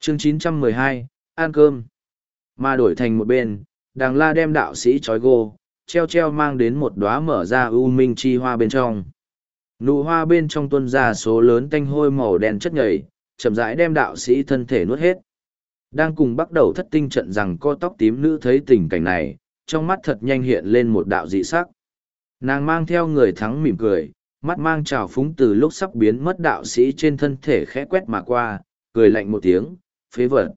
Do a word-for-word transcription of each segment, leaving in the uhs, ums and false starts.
Chương chín trăm mười hai, ăn cơm. Mà đổi thành một bên, Đàng La đem đạo sĩ trói gô, treo treo mang đến một đóa mở ra u minh chi hoa bên trong. Nụ hoa bên trong tuôn ra số lớn tanh hôi màu đen chất nhầy, chậm rãi đem đạo sĩ thân thể nuốt hết. Đang cùng bắt đầu thất tinh trận rằng co tóc tím nữ thấy tình cảnh này, trong mắt thật nhanh hiện lên một đạo dị sắc. Nàng mang theo người thắng mỉm cười, mắt mang trào phúng từ lúc sắp biến mất đạo sĩ trên thân thể khẽ quét mà qua, cười lạnh một tiếng, phế vật.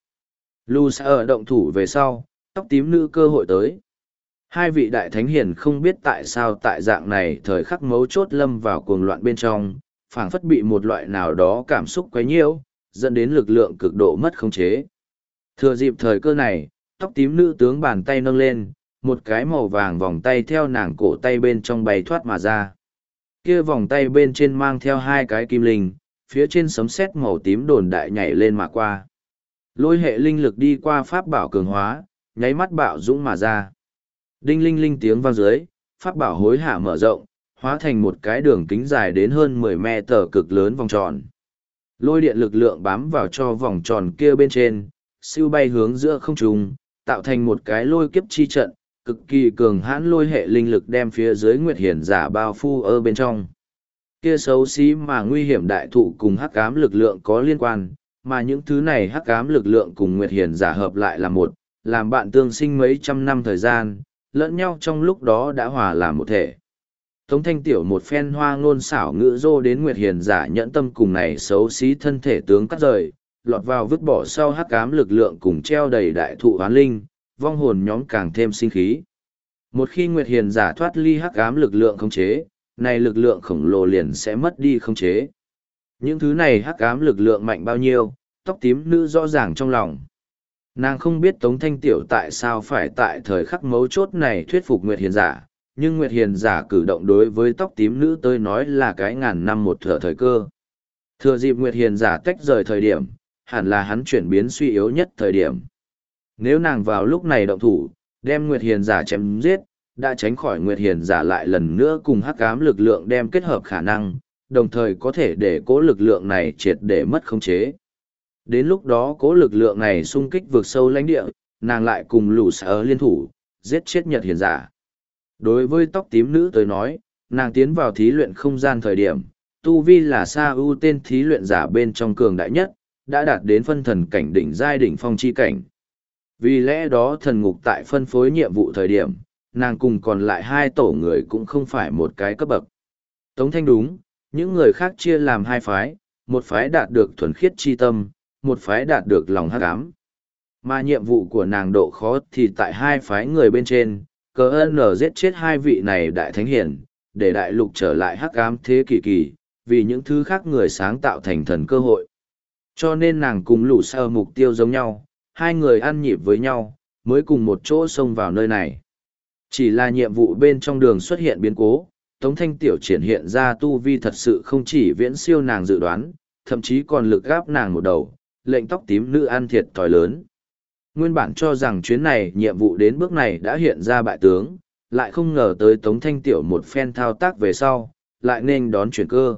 Lu sẽ ở động thủ về sau, tóc tím nữ cơ hội tới. Hai vị đại thánh hiền không biết tại sao tại dạng này thời khắc mấu chốt lâm vào cuồng loạn bên trong, phảng phất bị một loại nào đó cảm xúc quấy nhiễu, dẫn đến lực lượng cực độ mất khống chế. Thừa dịp thời cơ này, tóc tím nữ tướng bàn tay nâng lên, một cái màu vàng vòng tay theo nàng cổ tay bên trong bay thoát mà ra. Kia vòng tay bên trên mang theo hai cái kim linh, phía trên sấm sét màu tím đồn đại nhảy lên mà qua. Lôi hệ linh lực đi qua pháp bảo cường hóa, nháy mắt bạo dũng mà ra. Đinh linh linh tiếng vang dưới, pháp bảo hối hả mở rộng, hóa thành một cái đường kính dài đến hơn mười mét tờ cực lớn vòng tròn. Lôi điện lực lượng bám vào cho vòng tròn kia bên trên, siêu bay hướng giữa không trung, tạo thành một cái lôi kiếp chi trận, cực kỳ cường hãn lôi hệ linh lực đem phía dưới nguyệt hiển giả bao phu ở bên trong. Kia xấu xí mà nguy hiểm đại thụ cùng hắc ám lực lượng có liên quan, mà những thứ này hắc ám lực lượng cùng nguyệt hiển giả hợp lại là một, làm bạn tương sinh mấy trăm năm thời gian, lẫn nhau trong lúc đó đã hòa làm một thể. Tống Thanh Tiểu một phen hoa ngôn xảo ngữ rô đến nguyệt hiển giả nhẫn tâm cùng này xấu xí thân thể tướng cắt rời, lọt vào vứt bỏ sau hắc ám lực lượng cùng treo đầy đại thụ hoán linh, vong hồn nhóm càng thêm sinh khí. Một khi nguyệt hiển giả thoát ly hắc ám lực lượng khống chế, này lực lượng khổng lồ liền sẽ mất đi khống chế. Những thứ này hắc ám lực lượng mạnh bao nhiêu, tóc tím nữ rõ ràng trong lòng. Nàng không biết Tống Thanh Tiểu tại sao phải tại thời khắc mấu chốt này thuyết phục Nguyệt Hiền giả, nhưng Nguyệt Hiền giả cử động đối với tóc tím nữ tới nói là cái ngàn năm một thở thời cơ. Thừa dịp Nguyệt Hiền giả tách rời thời điểm, hẳn là hắn chuyển biến suy yếu nhất thời điểm. Nếu nàng vào lúc này động thủ, đem Nguyệt Hiền giả chém giết, đã tránh khỏi Nguyệt Hiền giả lại lần nữa cùng hắc ám lực lượng đem kết hợp khả năng, đồng thời có thể để cố lực lượng này triệt để mất khống chế. Đến lúc đó cố lực lượng này xung kích vượt sâu lãnh địa, nàng lại cùng lũ sở liên thủ, giết chết Nhật Hiền giả. Đối với tóc tím nữ tới nói, nàng tiến vào thí luyện không gian thời điểm, tu vi là Sa ưu tên thí luyện giả bên trong cường đại nhất, đã đạt đến phân thần cảnh đỉnh giai đỉnh phong chi cảnh. Vì lẽ đó thần ngục tại phân phối nhiệm vụ thời điểm, nàng cùng còn lại hai tổ người cũng không phải một cái cấp bậc. Tống Thanh đúng, những người khác chia làm hai phái, một phái đạt được thuần khiết chi tâm, một phái đạt được lòng hắc ám. Mà nhiệm vụ của nàng độ khó thì tại hai phái người bên trên, cờ ơn giết chết hai vị này đại thánh hiển, để đại lục trở lại hắc ám thế kỷ kỳ, vì những thứ khác người sáng tạo thành thần cơ hội. Cho nên nàng cùng lũ sơ mục tiêu giống nhau, hai người ăn nhịp với nhau, mới cùng một chỗ xông vào nơi này. Chỉ là nhiệm vụ bên trong đường xuất hiện biến cố, Tống Thanh Tiểu triển hiện ra tu vi thật sự không chỉ viễn siêu nàng dự đoán, thậm chí còn lực gáp nàng một đầu, lệnh tóc tím nữ ăn thiệt thòi lớn. Nguyên bản cho rằng chuyến này nhiệm vụ đến bước này đã hiện ra bại tướng, lại không ngờ tới Tống Thanh Tiểu một phen thao tác về sau, lại nên đón chuyển cơ.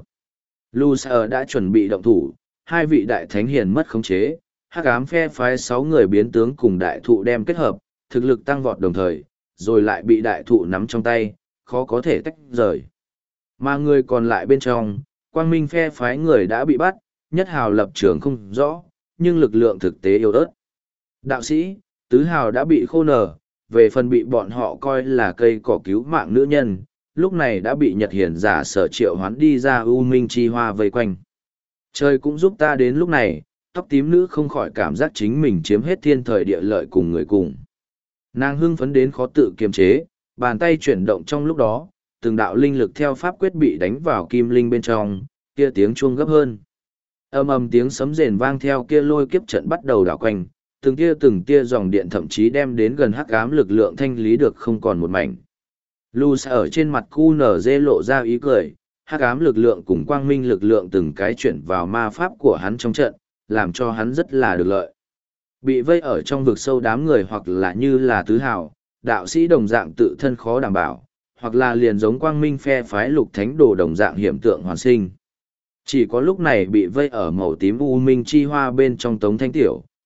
Lucer đã chuẩn bị động thủ, hai vị đại thánh hiền mất khống chế, hắc ám phe phái sáu người biến tướng cùng đại thụ đem kết hợp, thực lực tăng vọt đồng thời, rồi lại bị đại thụ nắm trong tay, khó có thể tách rời. Mà người còn lại bên trong, quang minh phe phái người đã bị bắt, nhất hào lập trường không rõ, nhưng lực lượng thực tế yếu ớt. Đạo sĩ, tứ hào đã bị khô nở, về phần bị bọn họ coi là cây cỏ cứu mạng nữ nhân, lúc này đã bị Nhật Hiển giả sở triệu hoán đi ra u minh chi hoa vây quanh. Trời cũng giúp ta đến lúc này, tóc tím nữ không khỏi cảm giác chính mình chiếm hết thiên thời địa lợi cùng người cùng. Nàng hưng phấn đến khó tự kiềm chế, bàn tay chuyển động trong lúc đó, từng đạo linh lực theo pháp quyết bị đánh vào kim linh bên trong, kia tiếng chuông gấp hơn. Âm ầm tiếng sấm rền vang theo kia lôi kiếp trận bắt đầu đảo quanh, từng tia từng tia dòng điện thậm chí đem đến gần hắc ám lực lượng thanh lý được không còn một mảnh. Luz ở trên mặt cu nở dê lộ ra ý cười, hắc ám lực lượng cùng quang minh lực lượng từng cái chuyển vào ma pháp của hắn trong trận, làm cho hắn rất là được lợi. Bị vây ở trong vực sâu đám người hoặc là như là tứ hào, đạo sĩ đồng dạng tự thân khó đảm bảo, hoặc là liền giống quang minh phe phái lục thánh đồ đồng dạng hiểm tượng hoàn sinh. Chỉ có lúc này bị vây ở màu tím u minh chi hoa bên trong Tống Thanh Tiểu,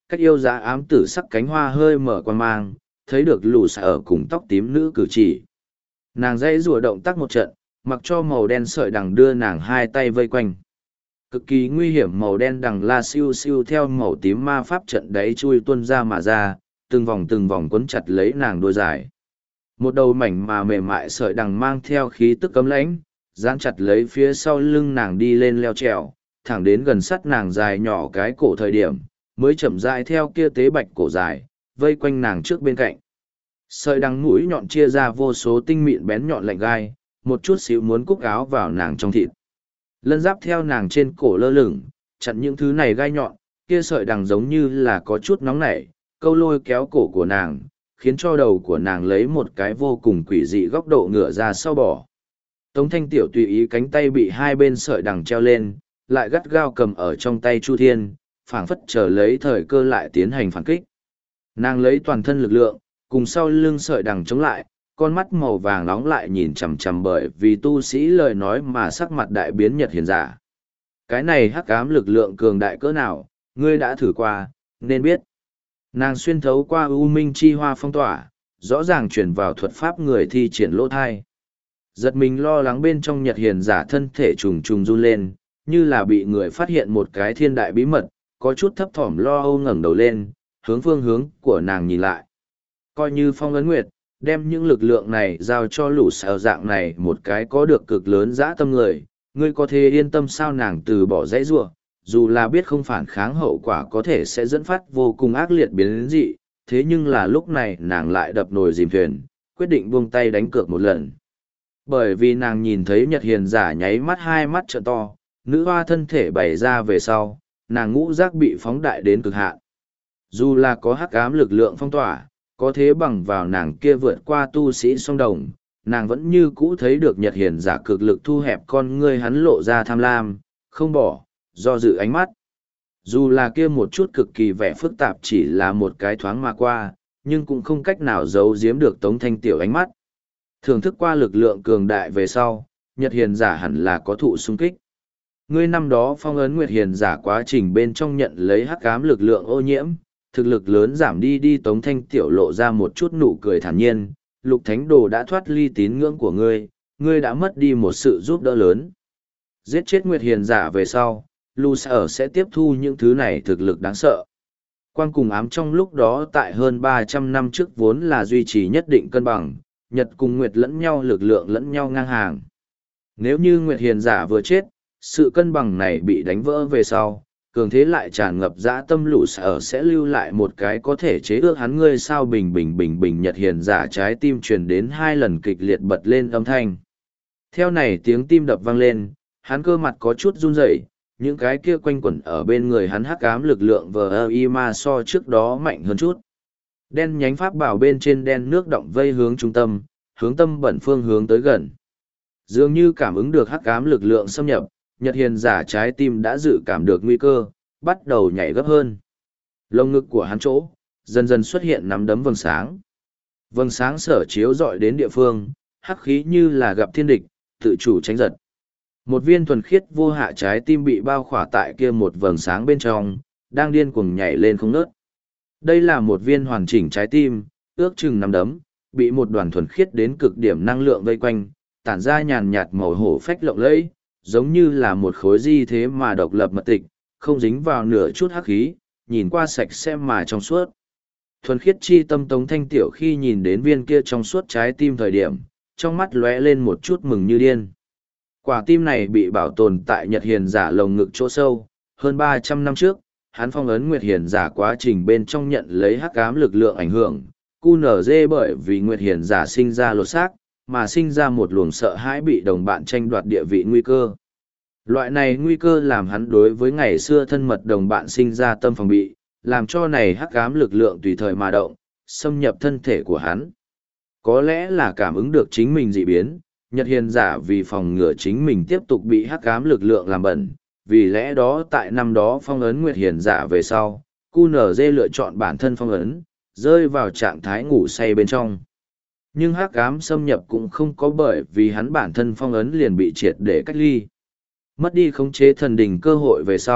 cách yêu dã ám tử sắc cánh hoa hơi mở quan mang, thấy được lù xạ ở cùng tóc tím nữ cử chỉ. Nàng dãy rùa động tác một trận, mặc cho màu đen sợi đằng đưa nàng hai tay vây quanh. Cực kỳ nguy hiểm màu đen đằng la siêu siêu theo màu tím ma pháp trận đáy chui tuôn ra mà ra, từng vòng từng vòng quấn chặt lấy nàng đôi dài. Một đầu mảnh mà mềm mại sợi đằng mang theo khí tức cấm lãnh, dán chặt lấy phía sau lưng nàng đi lên leo trèo, thẳng đến gần sắt nàng dài nhỏ cái cổ thời điểm, mới chậm rãi theo kia tế bạch cổ dài, vây quanh nàng trước bên cạnh. Sợi đằng mũi nhọn chia ra vô số tinh mịn bén nhọn lạnh gai, một chút xíu muốn cúc áo vào nàng trong thịt. Lân giáp theo nàng trên cổ lơ lửng, chặn những thứ này gai nhọn, kia sợi đằng giống như là có chút nóng nảy, câu lôi kéo cổ của nàng, khiến cho đầu của nàng lấy một cái vô cùng quỷ dị góc độ ngửa ra sau bỏ. Tống Thanh Tiểu tùy ý cánh tay bị hai bên sợi đằng treo lên, lại gắt gao cầm ở trong tay Chu Thiên, phảng phất chờ lấy thời cơ lại tiến hành phản kích. Nàng lấy toàn thân lực lượng, cùng sau lưng sợi đằng chống lại, con mắt màu vàng nóng lại nhìn chằm chằm bởi vì tu sĩ lời nói mà sắc mặt đại biến Nhật Hiền giả. Cái này hắc ám lực lượng cường đại cỡ nào, ngươi đã thử qua, nên biết. Nàng xuyên thấu qua u minh chi hoa phong tỏa, rõ ràng chuyển vào thuật pháp người thi triển lỗ thai. Giật mình lo lắng bên trong Nhật Hiền giả thân thể trùng trùng run lên, như là bị người phát hiện một cái thiên đại bí mật, có chút thấp thỏm lo âu ngẩng đầu lên, hướng phương hướng của nàng nhìn lại. Coi như phong ấn nguyệt, đem những lực lượng này giao cho lũ xào dạng này một cái có được cực lớn dã tâm người, ngươi có thể yên tâm sao nàng từ bỏ dãy ruộng, dù là biết không phản kháng hậu quả có thể sẽ dẫn phát vô cùng ác liệt biến dị, thế nhưng là lúc này nàng lại đập nồi dìm thuyền, quyết định buông tay đánh cược một lần. Bởi vì nàng nhìn thấy Nhật Hiền giả nháy mắt hai mắt trợ to, nữ hoa thân thể bày ra về sau, nàng ngũ giác bị phóng đại đến cực hạn. Dù là có hắc ám lực lượng phong tỏa, có thế bằng vào nàng kia vượt qua tu sĩ song đồng, nàng vẫn như cũ thấy được Nhật Hiền giả cực lực thu hẹp con ngươi hắn lộ ra tham lam, không bỏ, do dự ánh mắt. Dù là kia một chút cực kỳ vẻ phức tạp chỉ là một cái thoáng mà qua, nhưng cũng không cách nào giấu giếm được Tống Thanh Tiểu ánh mắt. Thưởng thức qua lực lượng cường đại về sau, Nhật Hiền giả hẳn là có thụ xung kích. Ngươi năm đó phong ấn Nguyệt Hiền giả quá trình bên trong nhận lấy hắc ám lực lượng ô nhiễm, thực lực lớn giảm đi đi Tống Thanh Tiểu lộ ra một chút nụ cười thản nhiên, Lục Thánh Đồ đã thoát ly tín ngưỡng của ngươi, ngươi đã mất đi một sự giúp đỡ lớn. Giết chết Nguyệt Hiền giả về sau, Lu Sở sẽ tiếp thu những thứ này thực lực đáng sợ. Quang cùng ám trong lúc đó tại hơn ba trăm năm trước vốn là duy trì nhất định cân bằng, Nhật cùng Nguyệt lẫn nhau lực lượng lẫn nhau ngang hàng. Nếu như Nguyệt Hiền giả vừa chết, sự cân bằng này bị đánh vỡ về sau, cường thế lại tràn ngập dã tâm Lũ Sở sẽ lưu lại một cái có thể chế ước hắn ngươi sao bình bình bình bình Nhật Hiền giả trái tim truyền đến hai lần kịch liệt bật lên âm thanh. Theo này tiếng tim đập vang lên, hắn cơ mặt có chút run rẩy, những cái kia quanh quẩn ở bên người hắn hắc ám lực lượng vờ y ma so trước đó mạnh hơn chút. Đen nhánh pháp bảo bên trên đen nước động vây hướng trung tâm, hướng tâm bẩn phương hướng tới gần. Dường như cảm ứng được hắc ám lực lượng xâm nhập, Nhật Hiền giả trái tim đã dự cảm được nguy cơ, bắt đầu nhảy gấp hơn. Lông ngực của hắn chỗ, dần dần xuất hiện nắm đấm vầng sáng. Vầng sáng sở chiếu dọi đến địa phương, hắc khí như là gặp thiên địch, tự chủ tránh giật. Một viên thuần khiết vô hạ trái tim bị bao khỏa tại kia một vầng sáng bên trong, đang điên cuồng nhảy lên không ngớt. Đây là một viên hoàn chỉnh trái tim, ước chừng nắm đấm, bị một đoàn thuần khiết đến cực điểm năng lượng vây quanh, tản ra nhàn nhạt màu hổ phách lộng lẫy, giống như là một khối di thế mà độc lập mật tịch, không dính vào nửa chút hắc khí, nhìn qua sạch sẽ mà trong suốt. Thuần khiết chi tâm Tống Thanh Tiểu khi nhìn đến viên kia trong suốt trái tim thời điểm, trong mắt lóe lên một chút mừng như điên. Quả tim này bị bảo tồn tại Nhật Hiền giả lồng ngực chỗ sâu, hơn ba trăm năm trước, hắn phong ấn Nguyệt Hiền giả quá trình bên trong nhận lấy hắc ám lực lượng ảnh hưởng, cu nở dê bởi vì Nguyệt Hiền giả sinh ra lột xác, mà sinh ra một luồng sợ hãi bị đồng bạn tranh đoạt địa vị nguy cơ. Loại này nguy cơ làm hắn đối với ngày xưa thân mật đồng bạn sinh ra tâm phòng bị, làm cho này hắc ám lực lượng tùy thời mà động, xâm nhập thân thể của hắn. Có lẽ là cảm ứng được chính mình dị biến, Nhật Hiền giả vì phòng ngừa chính mình tiếp tục bị hắc ám lực lượng làm bẩn, vì lẽ đó tại năm đó phong ấn Nguyệt Hiền giả về sau, cu nở dê lựa chọn bản thân phong ấn, rơi vào trạng thái ngủ say bên trong. Nhưng hắc ám xâm nhập cũng không có bởi vì hắn bản thân phong ấn liền bị triệt để cách ly. Mất đi khống chế thần đình cơ hội về sau,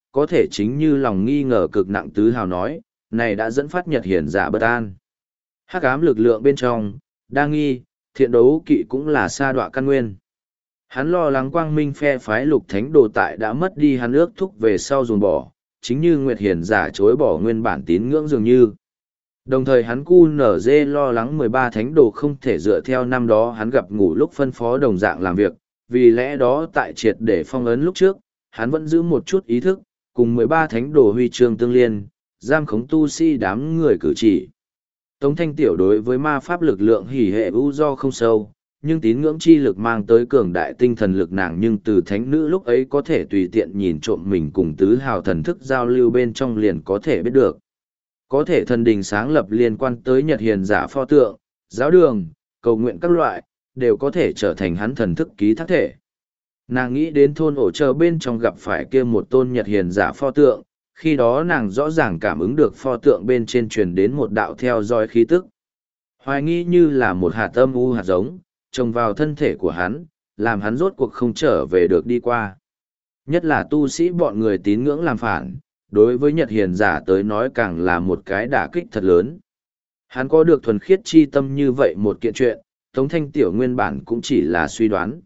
có thể chính như lòng nghi ngờ cực nặng tứ hào nói, này đã dẫn phát Nhật Hiền giả bất an. Hắc ám lực lượng bên trong, đa nghi, thiện đấu kỵ cũng là sa đọa căn nguyên. Hắn lo lắng quang minh phe phái lục thánh đồ tại đã mất đi hắn ước thúc về sau dồn bỏ, chính như Nguyệt Hiền giả chối bỏ nguyên bản tín ngưỡng dường như. Đồng thời hắn cu nở dê lo lắng mười ba thánh đồ không thể dựa theo năm đó hắn gặp ngủ lúc phân phó đồng dạng làm việc, vì lẽ đó tại triệt để phong ấn lúc trước, hắn vẫn giữ một chút ý thức, cùng mười ba thánh đồ huy chương tương liên, giam khống tu si đám người cử chỉ. Tống Thanh Tiểu đối với ma pháp lực lượng hỉ hệ ưu do không sâu, nhưng tín ngưỡng chi lực mang tới cường đại tinh thần lực nàng nhưng từ thánh nữ lúc ấy có thể tùy tiện nhìn trộm mình cùng tứ hào thần thức giao lưu bên trong liền có thể biết được. Có thể thần đình sáng lập liên quan tới Nhật Hiền giả pho tượng, giáo đường, cầu nguyện các loại, đều có thể trở thành hắn thần thức ký thác thể. Nàng nghĩ đến thôn ổ chờ bên trong gặp phải kia một tôn Nhật Hiền giả pho tượng, khi đó nàng rõ ràng cảm ứng được pho tượng bên trên truyền đến một đạo theo dõi khí tức. Hoài nghi như là một hạt âm u hạt giống, trồng vào thân thể của hắn, làm hắn rốt cuộc không trở về được đi qua. Nhất là tu sĩ bọn người tín ngưỡng làm phản, đối với Nhật Hiền giả tới nói càng là một cái đả kích thật lớn. Hắn có được thuần khiết chi tâm như vậy một kiện chuyện, Tống Thanh Tiểu nguyên bản cũng chỉ là suy đoán.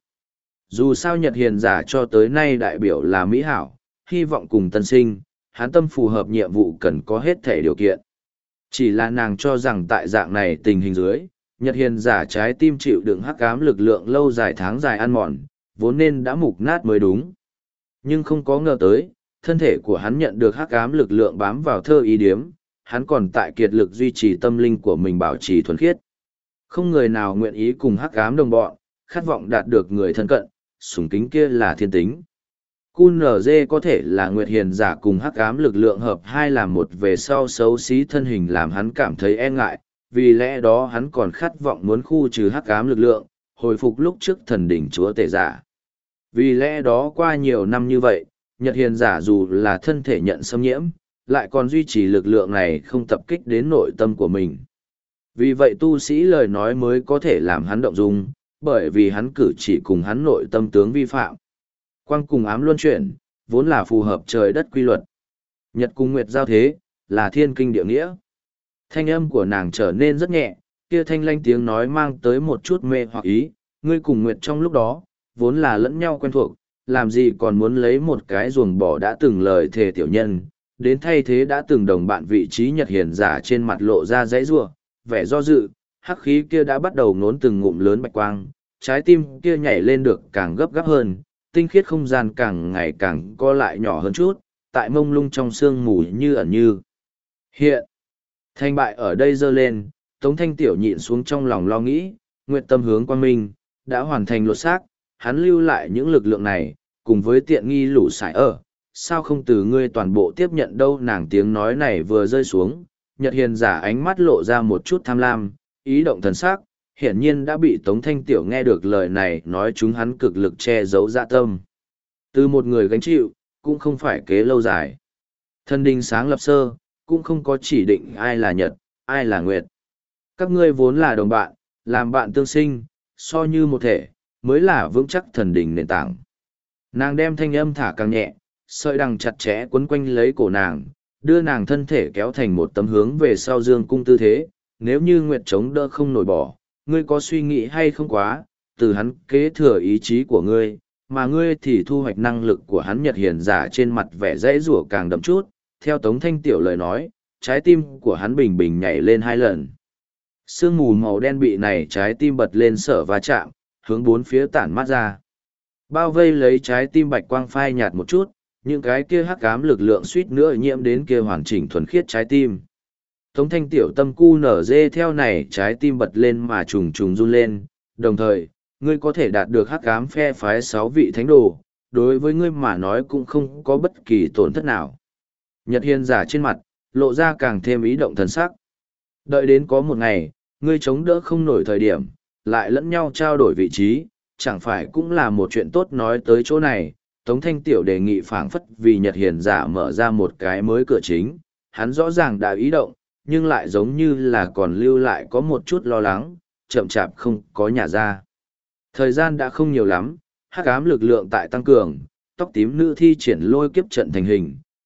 Dù sao Nhật Hiền giả cho tới nay đại biểu là mỹ hảo, hy vọng cùng tân sinh, hắn tâm phù hợp nhiệm vụ cần có hết thể điều kiện. Chỉ là nàng cho rằng tại dạng này tình hình dưới, Nhật Hiền giả trái tim chịu đựng hắc ám lực lượng lâu dài tháng dài ăn mòn, vốn nên đã mục nát mới đúng. Nhưng không có ngờ tới, thân thể của hắn nhận được hắc ám lực lượng bám vào thơ ý điếm, hắn còn tại kiệt lực duy trì tâm linh của mình bảo trì thuần khiết. Không người nào nguyện ý cùng hắc ám đồng bọn, khát vọng đạt được người thân cận, sủng kính kia là thiên tính. cu en giê có thể là Nguyệt Hiền giả cùng hắc ám lực lượng hợp hai làm một về sau xấu xí thân hình làm hắn cảm thấy e ngại, vì lẽ đó hắn còn khát vọng muốn khu trừ hắc ám lực lượng, hồi phục lúc trước thần đỉnh chúa tể giả. Vì lẽ đó qua nhiều năm như vậy, Nhật Hiền giả dù là thân thể nhận xâm nhiễm, lại còn duy trì lực lượng này không tập kích đến nội tâm của mình. Vì vậy tu sĩ lời nói mới có thể làm hắn động dung, bởi vì hắn cử chỉ cùng hắn nội tâm tướng vi phạm. Quang cùng ám luân chuyển, vốn là phù hợp trời đất quy luật. Nhật cùng nguyệt giao thế, là thiên kinh địa nghĩa. Thanh âm của nàng trở nên rất nhẹ, kia thanh lanh tiếng nói mang tới một chút mê hoặc ý, ngươi cùng nguyệt trong lúc đó, vốn là lẫn nhau quen thuộc, làm gì còn muốn lấy một cái ruồng bỏ đã từng lời thề tiểu nhân, đến thay thế đã từng đồng bạn vị trí Nhật Hiền giả trên mặt lộ ra dãy rủa, vẻ do dự, hắc khí kia đã bắt đầu nốn từng ngụm lớn bạch quang, trái tim kia nhảy lên được càng gấp gáp hơn, tinh khiết không gian càng ngày càng co lại nhỏ hơn chút, tại mông lung trong sương mù như ẩn như hiện. Thanh bại ở đây dơ lên, Tống Thanh Tiểu nhịn xuống trong lòng lo nghĩ, nguyện tâm hướng quang minh, đã hoàn thành lột xác, hắn lưu lại những lực lượng này, cùng với tiện nghi lũ sải ở, sao không từ ngươi toàn bộ tiếp nhận đâu. Nàng tiếng nói này vừa rơi xuống, Nhật Hiền giả ánh mắt lộ ra một chút tham lam, ý động thần sắc, hiển nhiên đã bị Tống Thanh Tiểu nghe được lời này nói chúng hắn cực lực che giấu dạ tâm. Từ một người gánh chịu, cũng không phải kế lâu dài. Thân đình sáng lập sơ, cũng không có chỉ định ai là Nhật, ai là Nguyệt. Các ngươi vốn là đồng bạn, làm bạn tương sinh, so như một thể, mới là vững chắc thần đình nền tảng. Nàng đem thanh âm thả càng nhẹ, sợi đằng chặt chẽ quấn quanh lấy cổ nàng, đưa nàng thân thể kéo thành một tấm hướng về sau dương cung tư thế. Nếu như Nguyệt chống đỡ không nổi bỏ, ngươi có suy nghĩ hay không quá, từ hắn kế thừa ý chí của ngươi, mà ngươi thì thu hoạch năng lực của hắn. Nhật Hiền giả trên mặt vẻ dễ rủa càng đậm chút, theo Tống Thanh Tiểu lời nói, trái tim của hắn bình bình nhảy lên hai lần. Sương mù màu đen bị này trái tim bật lên sở va chạm, hướng bốn phía tản mát ra. Bao vây lấy trái tim bạch quang phai nhạt một chút, những cái kia hắc ám lực lượng suýt nữa nhiễm đến kia hoàn chỉnh thuần khiết trái tim. Tống Thanh Tiểu tâm cu nở dê theo này trái tim bật lên mà trùng trùng run lên, đồng thời, ngươi có thể đạt được hắc ám phe phái sáu vị thánh đồ, đối với ngươi mà nói cũng không có bất kỳ tổn thất nào. Nhật Hiền giả trên mặt, lộ ra càng thêm ý động thần sắc. Đợi đến có một ngày, ngươi chống đỡ không nổi thời điểm, lại lẫn nhau trao đổi vị trí, chẳng phải cũng là một chuyện tốt. Nói tới chỗ này, Tống Thanh Tiểu đề nghị phảng phất vì Nhật Hiền giả mở ra một cái mới cửa chính, hắn rõ ràng đã ý động, nhưng lại giống như là còn lưu lại có một chút lo lắng, chậm chạp không có nhả ra. Thời gian đã không nhiều lắm, hắc ám lực lượng tại tăng cường, tóc tím nữ thi triển lôi kiếp trận thành hình,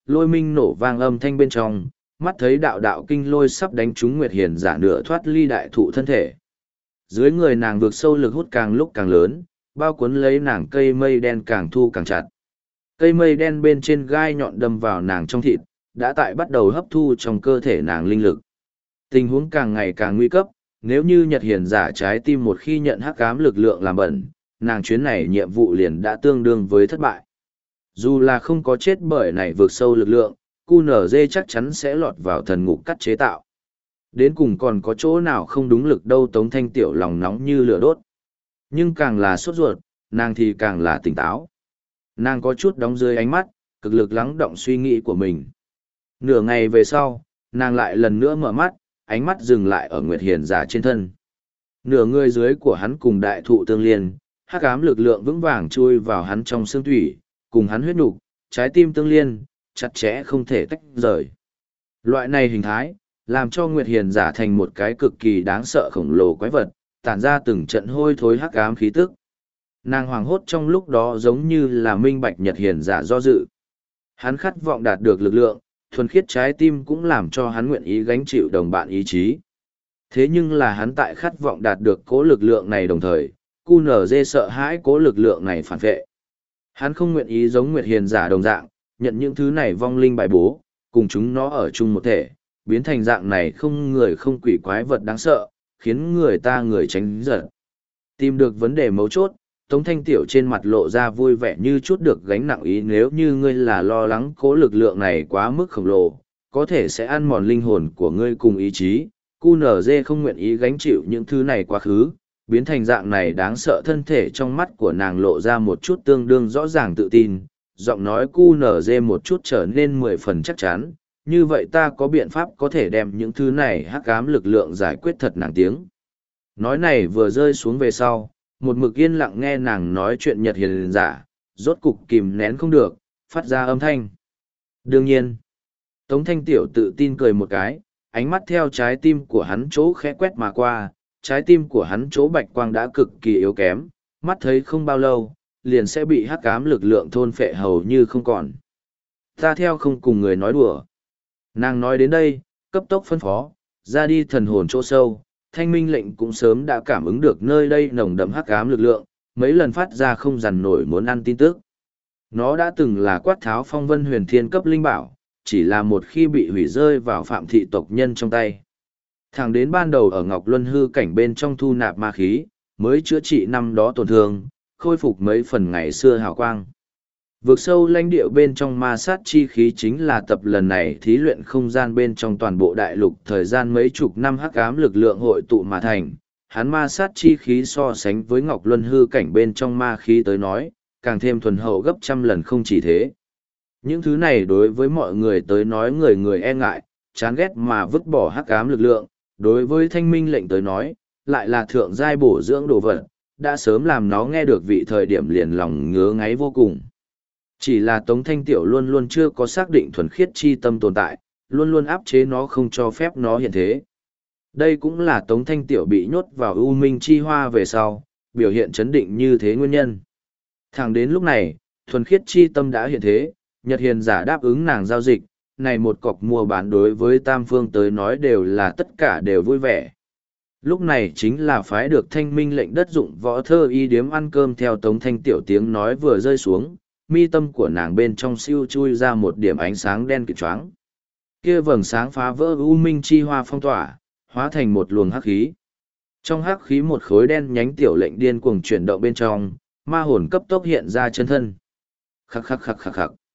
lôi minh nổ vang âm thanh bên trong, mắt thấy đạo đạo kinh lôi sắp đánh trúng Nguyệt Hiền giả nửa thoát ly đại thụ thân thể. Dưới người nàng vượt sâu lực hút càng lúc càng lớn, bao cuốn lấy nàng cây mây đen càng thu càng chặt. Cây mây đen bên trên gai nhọn đâm vào nàng trong thịt, đã tại bắt đầu hấp thu trong cơ thể nàng linh lực. Tình huống càng ngày càng nguy cấp, nếu như Nhật Hiền giả trái tim một khi nhận hắc ám lực lượng làm bẩn, nàng chuyến này nhiệm vụ liền đã tương đương với thất bại. Dù là không có chết bởi này vượt sâu lực lượng, cu nở dê chắc chắn sẽ lọt vào thần ngục cắt chế tạo. Đến cùng còn có chỗ nào không đúng lực đâu. Tống Thanh Tiểu lòng nóng như lửa đốt. Nhưng càng là sốt ruột, nàng thì càng là tỉnh táo. Nàng có chút đóng dưới ánh mắt, cực lực lắng động suy nghĩ của mình. Nửa ngày về sau, nàng lại lần nữa mở mắt, ánh mắt dừng lại ở Nguyệt Hiền giả trên thân. Nửa người dưới của hắn cùng đại thụ tương liên, hắc ám lực lượng vững vàng chui vào hắn trong xương thủy, cùng hắn huyết nục, trái tim tương liên, chặt chẽ không thể tách rời. Loại này hình thái, làm cho Nguyệt Hiền giả thành một cái cực kỳ đáng sợ khổng lồ quái vật, tản ra từng trận hôi thối hắc ám khí tức. Nàng hoàng hốt trong lúc đó giống như là minh bạch Nhật Hiền giả do dự. Hắn khát vọng đạt được lực lượng, thuần khiết trái tim cũng làm cho hắn nguyện ý gánh chịu đồng bạn ý chí. Thế nhưng là hắn tại khát vọng đạt được cố lực lượng này đồng thời, cu nở dê sợ hãi cố lực lượng này phản vệ. Hắn không nguyện ý giống Nguyệt Hiền giả đồng dạng, nhận những thứ này vong linh bài bố, cùng chúng nó ở chung một thể, biến thành dạng này không người không quỷ quái vật đáng sợ, khiến người ta người tránh giật. Tìm được vấn đề mấu chốt, Tống Thanh Tiểu trên mặt lộ ra vui vẻ như chút được gánh nặng ý, nếu như ngươi là lo lắng cố lực lượng này quá mức khổng lồ, có thể sẽ ăn mòn linh hồn của ngươi cùng ý chí. cu nở dê không nguyện ý gánh chịu những thứ này quá khứ, biến thành dạng này đáng sợ. Thân thể trong mắt của nàng lộ ra một chút tương đương rõ ràng tự tin, giọng nói cu nở dê một chút trở nên mười phần chắc chắn, như vậy ta có biện pháp có thể đem những thứ này hắc ám lực lượng giải quyết thật nàng tiếng. Nói này vừa rơi xuống về sau, một mực yên lặng nghe nàng nói chuyện Nhật Hiền giả, rốt cục kìm nén không được, phát ra âm thanh. Đương nhiên, Tống Thanh Tiểu tự tin cười một cái, ánh mắt theo trái tim của hắn chỗ khẽ quét mà qua, trái tim của hắn chỗ bạch quang đã cực kỳ yếu kém, mắt thấy không bao lâu, liền sẽ bị hắc ám lực lượng thôn phệ hầu như không còn. Ta theo không cùng người nói đùa. Nàng nói đến đây, cấp tốc phân phó, ra đi thần hồn chỗ sâu, thanh minh lệnh cũng sớm đã cảm ứng được nơi đây nồng đậm hắc ám lực lượng, mấy lần phát ra không dằn nổi muốn ăn tin tức. Nó đã từng là quát tháo phong vân huyền thiên cấp linh bảo, chỉ là một khi bị hủy rơi vào phạm thị tộc nhân trong tay. Thẳng đến ban đầu ở Ngọc Luân hư cảnh bên trong thu nạp ma khí, mới chữa trị năm đó tổn thương, khôi phục mấy phần ngày xưa hào quang. Vượt sâu lãnh địa bên trong ma sát chi khí chính là tập lần này thí luyện không gian bên trong toàn bộ đại lục thời gian mấy chục năm hắc ám lực lượng hội tụ mà thành. Hắn ma sát chi khí so sánh với Ngọc Luân hư cảnh bên trong ma khí tới nói, càng thêm thuần hậu gấp trăm lần không chỉ thế. Những thứ này đối với mọi người tới nói người người e ngại, chán ghét mà vứt bỏ hắc ám lực lượng, đối với thanh minh lệnh tới nói, lại là thượng giai bổ dưỡng đồ vật, đã sớm làm nó nghe được vị thời điểm liền lòng ngứa ngáy vô cùng. Chỉ là Tống Thanh Tiểu luôn luôn chưa có xác định thuần khiết chi tâm tồn tại, luôn luôn áp chế nó không cho phép nó hiện thế. Đây cũng là Tống Thanh Tiểu bị nhốt vào U Minh Chi Hoa về sau, biểu hiện chấn định như thế nguyên nhân. Thẳng đến lúc này, thuần khiết chi tâm đã hiện thế, Nhật Hiền giả đáp ứng nàng giao dịch, này một cọc mua bán đối với Tam Phương tới nói đều là tất cả đều vui vẻ. Lúc này chính là phái được thanh minh lệnh đất dụng võ thơ y điếm ăn cơm theo Tống Thanh Tiểu tiếng nói vừa rơi xuống, mi tâm của nàng bên trong siêu chui ra một điểm ánh sáng đen kịt choáng. Kia vầng sáng phá vỡ U Minh Chi Hoa phong tỏa, hóa thành một luồng hắc khí. Trong hắc khí một khối đen nhánh tiểu lệnh điên cuồng chuyển động bên trong, ma hồn cấp tốc hiện ra chân thân. Khắc khắc khắc khắc khắc.